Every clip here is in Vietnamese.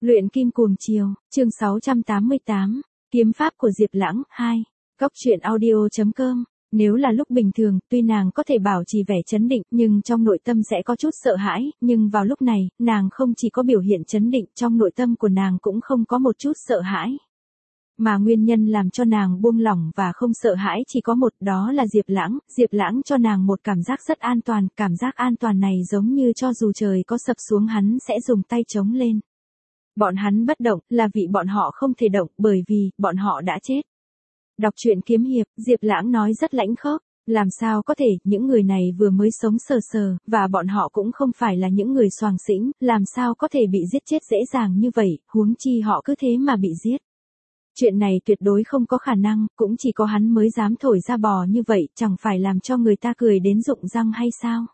Luyện kim cuồng chiều, chương 688, kiếm pháp của Diệp Lãng 2. Góc truyện audio.com. Nếu là lúc bình thường, tuy nàng có thể bảo trì vẻ trấn định, nhưng trong nội tâm sẽ có chút sợ hãi, nhưng vào lúc này, nàng không chỉ có biểu hiện trấn định, trong nội tâm của nàng cũng không có một chút sợ hãi. Mà nguyên nhân làm cho nàng buông lỏng và không sợ hãi chỉ có một, đó là Diệp Lãng cho nàng một cảm giác rất an toàn, cảm giác an toàn này giống như cho dù trời có sập xuống hắn sẽ dùng tay chống lên. Bọn hắn bất động, là vì bọn họ không thể động, bởi vì, bọn họ đã chết. Đọc truyện kiếm hiệp, Diệp Lãng nói rất lãnh khốc, làm sao có thể, những người này vừa mới sống sờ sờ, và bọn họ cũng không phải là những người xoàng xĩnh, làm sao có thể bị giết chết dễ dàng như vậy, huống chi họ cứ thế mà bị giết. Chuyện này tuyệt đối không có khả năng, cũng chỉ có hắn mới dám thổi ra bò như vậy, chẳng phải làm cho người ta cười đến rụng răng hay sao?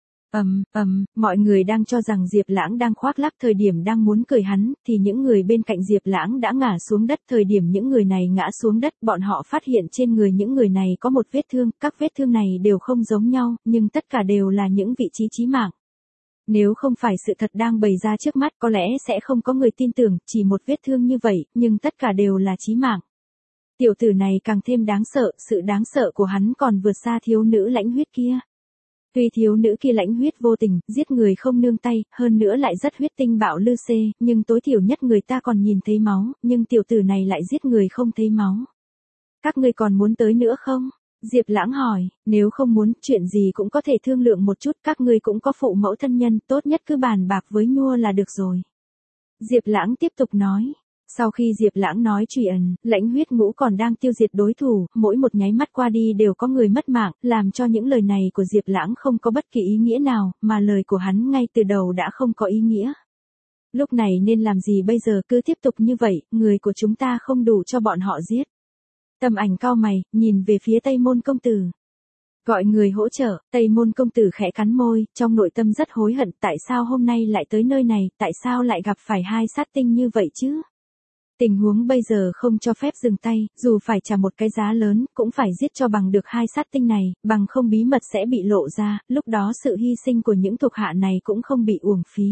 Mọi người đang cho rằng Diệp Lãng đang khoác lác thời điểm đang muốn cười hắn, thì những người bên cạnh Diệp Lãng đã ngã xuống đất. Thời điểm những người này ngã xuống đất, bọn họ phát hiện trên người những người này có một vết thương, các vết thương này đều không giống nhau, nhưng tất cả đều là những vị trí chí mạng. Nếu không phải sự thật đang bày ra trước mắt, có lẽ sẽ không có người tin tưởng, chỉ một vết thương như vậy, nhưng tất cả đều là chí mạng. Tiểu tử này càng thêm đáng sợ, sự đáng sợ của hắn còn vượt xa thiếu nữ lãnh huyết kia. Tuy thiếu nữ kia lãnh huyết vô tình, giết người không nương tay, hơn nữa lại rất huyết tinh bạo lư xê, nhưng tối thiểu nhất người ta còn nhìn thấy máu, nhưng tiểu tử này lại giết người không thấy máu. Các ngươi còn muốn tới nữa không? Diệp Lãng hỏi, nếu không muốn, chuyện gì cũng có thể thương lượng một chút, các ngươi cũng có phụ mẫu thân nhân, tốt nhất cứ bàn bạc với Nhua là được rồi. Diệp Lãng tiếp tục nói. Sau khi Diệp Lãng nói chuyện, lãnh huyết ngũ còn đang tiêu diệt đối thủ, mỗi một nháy mắt qua đi đều có người mất mạng, làm cho những lời này của Diệp Lãng không có bất kỳ ý nghĩa nào, mà lời của hắn ngay từ đầu đã không có ý nghĩa. Lúc này nên làm gì bây giờ, cứ tiếp tục như vậy, người của chúng ta không đủ cho bọn họ giết. Tâm Ảnh cau mày, nhìn về phía Tây Môn công tử. Gọi người hỗ trợ, Tây Môn công tử khẽ cắn môi, trong nội tâm rất hối hận, tại sao hôm nay lại tới nơi này, tại sao lại gặp phải hai sát tinh như vậy chứ? Tình huống bây giờ không cho phép dừng tay, dù phải trả một cái giá lớn, cũng phải giết cho bằng được hai sát tinh này, bằng không bí mật sẽ bị lộ ra, lúc đó sự hy sinh của những thuộc hạ này cũng không bị uổng phí.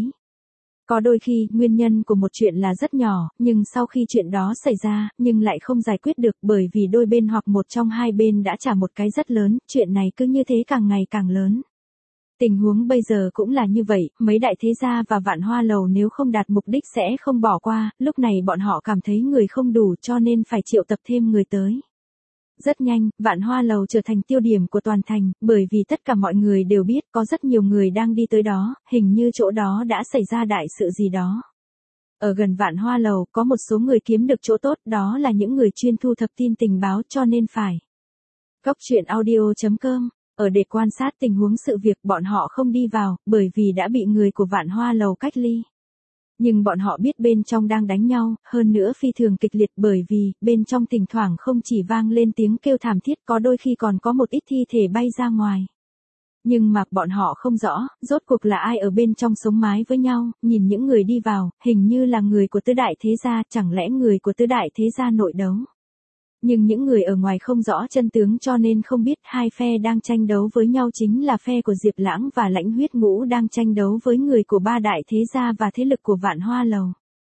Có đôi khi, nguyên nhân của một chuyện là rất nhỏ, nhưng sau khi chuyện đó xảy ra, nhưng lại không giải quyết được bởi vì đôi bên hoặc một trong hai bên đã trả một cái rất lớn, chuyện này cứ như thế càng ngày càng lớn. Tình huống bây giờ cũng là như vậy, mấy đại thế gia và Vạn Hoa Lầu nếu không đạt mục đích sẽ không bỏ qua, lúc này bọn họ cảm thấy người không đủ cho nên phải triệu tập thêm người tới. Rất nhanh, Vạn Hoa Lầu trở thành tiêu điểm của toàn thành, bởi vì tất cả mọi người đều biết có rất nhiều người đang đi tới đó, hình như chỗ đó đã xảy ra đại sự gì đó. Ở gần Vạn Hoa Lầu có một số người kiếm được chỗ tốt, đó là những người chuyên thu thập tin tình báo cho nên phải. Góc truyện audio.com. Ở để quan sát tình huống sự việc, bọn họ không đi vào, bởi vì đã bị người của Vạn Hoa Lầu cách ly. Nhưng bọn họ biết bên trong đang đánh nhau, hơn nữa phi thường kịch liệt bởi vì, bên trong thỉnh thoảng không chỉ vang lên tiếng kêu thảm thiết, có đôi khi còn có một ít thi thể bay ra ngoài. Nhưng mà, bọn họ không rõ, rốt cuộc là ai ở bên trong sống mái với nhau, nhìn những người đi vào, hình như là người của tứ đại thế gia, chẳng lẽ người của tứ đại thế gia nội đấu. Nhưng những người ở ngoài không rõ chân tướng cho nên không biết hai phe đang tranh đấu với nhau chính là phe của Diệp Lãng và lãnh huyết ngũ đang tranh đấu với người của ba đại thế gia và thế lực của Vạn Hoa Lầu.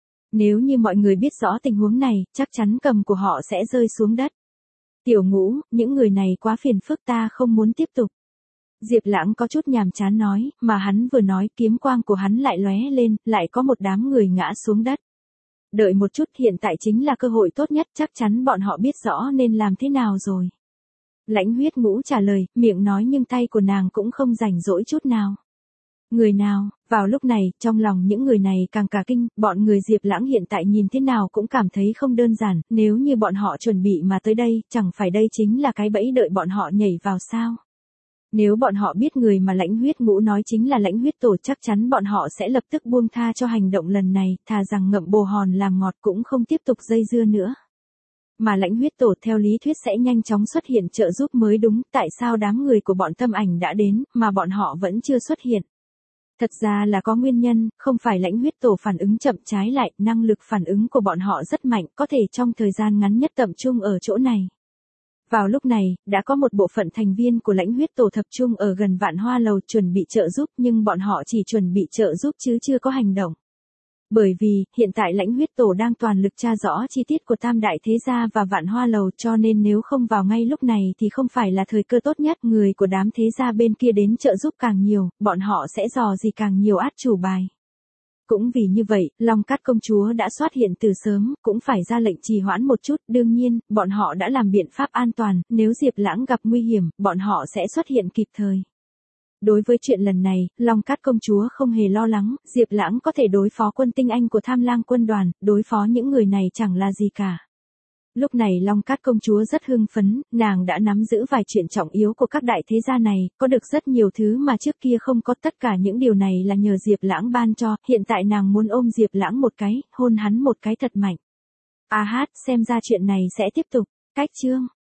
Nếu như mọi người biết rõ tình huống này, chắc chắn cầm của họ sẽ rơi xuống đất. Tiểu Ngũ, những người này quá phiền phức, ta không muốn tiếp tục. Diệp Lãng có chút nhàm chán nói, mà hắn vừa nói kiếm quang của hắn lại lóe lên, lại có một đám người ngã xuống đất. Đợi một chút, hiện tại chính là cơ hội tốt nhất, chắc chắn bọn họ biết rõ nên làm thế nào rồi. Lãnh huyết ngũ trả lời, miệng nói nhưng tay của nàng cũng không rảnh rỗi chút nào. Người nào? Vào lúc này, trong lòng những người này càng cả kinh, bọn người Diệp Lãng hiện tại nhìn thế nào cũng cảm thấy không đơn giản, nếu như bọn họ chuẩn bị mà tới đây, chẳng phải đây chính là cái bẫy đợi bọn họ nhảy vào sao? Nếu bọn họ biết người mà lãnh huyết ngũ nói chính là lãnh huyết tổ, chắc chắn bọn họ sẽ lập tức buông tha cho hành động lần này, thà rằng ngậm bồ hòn làm ngọt cũng không tiếp tục dây dưa nữa. Mà lãnh huyết tổ theo lý thuyết sẽ nhanh chóng xuất hiện trợ giúp mới đúng, tại sao đám người của bọn Tâm Ảnh đã đến, mà bọn họ vẫn chưa xuất hiện. Thật ra là có nguyên nhân, không phải lãnh huyết tổ phản ứng chậm, trái lại, năng lực phản ứng của bọn họ rất mạnh, có thể trong thời gian ngắn nhất tập trung ở chỗ này. Vào lúc này, đã có một bộ phận thành viên của lãnh huyết tổ tập trung ở gần Vạn Hoa Lầu chuẩn bị trợ giúp, nhưng bọn họ chỉ chuẩn bị trợ giúp chứ chưa có hành động. Bởi vì, hiện tại Lãnh Huyết Tổ đang toàn lực tra rõ chi tiết của Tam Đại Thế Gia và Vạn Hoa Lầu, cho nên nếu không vào ngay lúc này thì không phải là thời cơ tốt nhất. Người của đám thế gia bên kia đến trợ giúp càng nhiều, bọn họ sẽ dò gì càng nhiều át chủ bài. Cũng vì như vậy, Long Cát công chúa đã xuất hiện từ sớm, cũng phải ra lệnh trì hoãn một chút. Đương nhiên, bọn họ đã làm biện pháp an toàn, nếu Diệp Lãng gặp nguy hiểm, bọn họ sẽ xuất hiện kịp thời. Đối với chuyện lần này, Long Cát công chúa không hề lo lắng, Diệp Lãng có thể đối phó quân tinh anh của Tham Lang quân đoàn, đối phó những người này chẳng là gì cả. Lúc này Long Cát công chúa rất hưng phấn, nàng đã nắm giữ vài chuyện trọng yếu của các đại thế gia này, có được rất nhiều thứ mà trước kia không có, tất cả những điều này là nhờ Diệp Lãng ban cho, hiện tại nàng muốn ôm Diệp Lãng một cái, hôn hắn một cái thật mạnh. À hát, xem ra chuyện này sẽ tiếp tục. Cách chương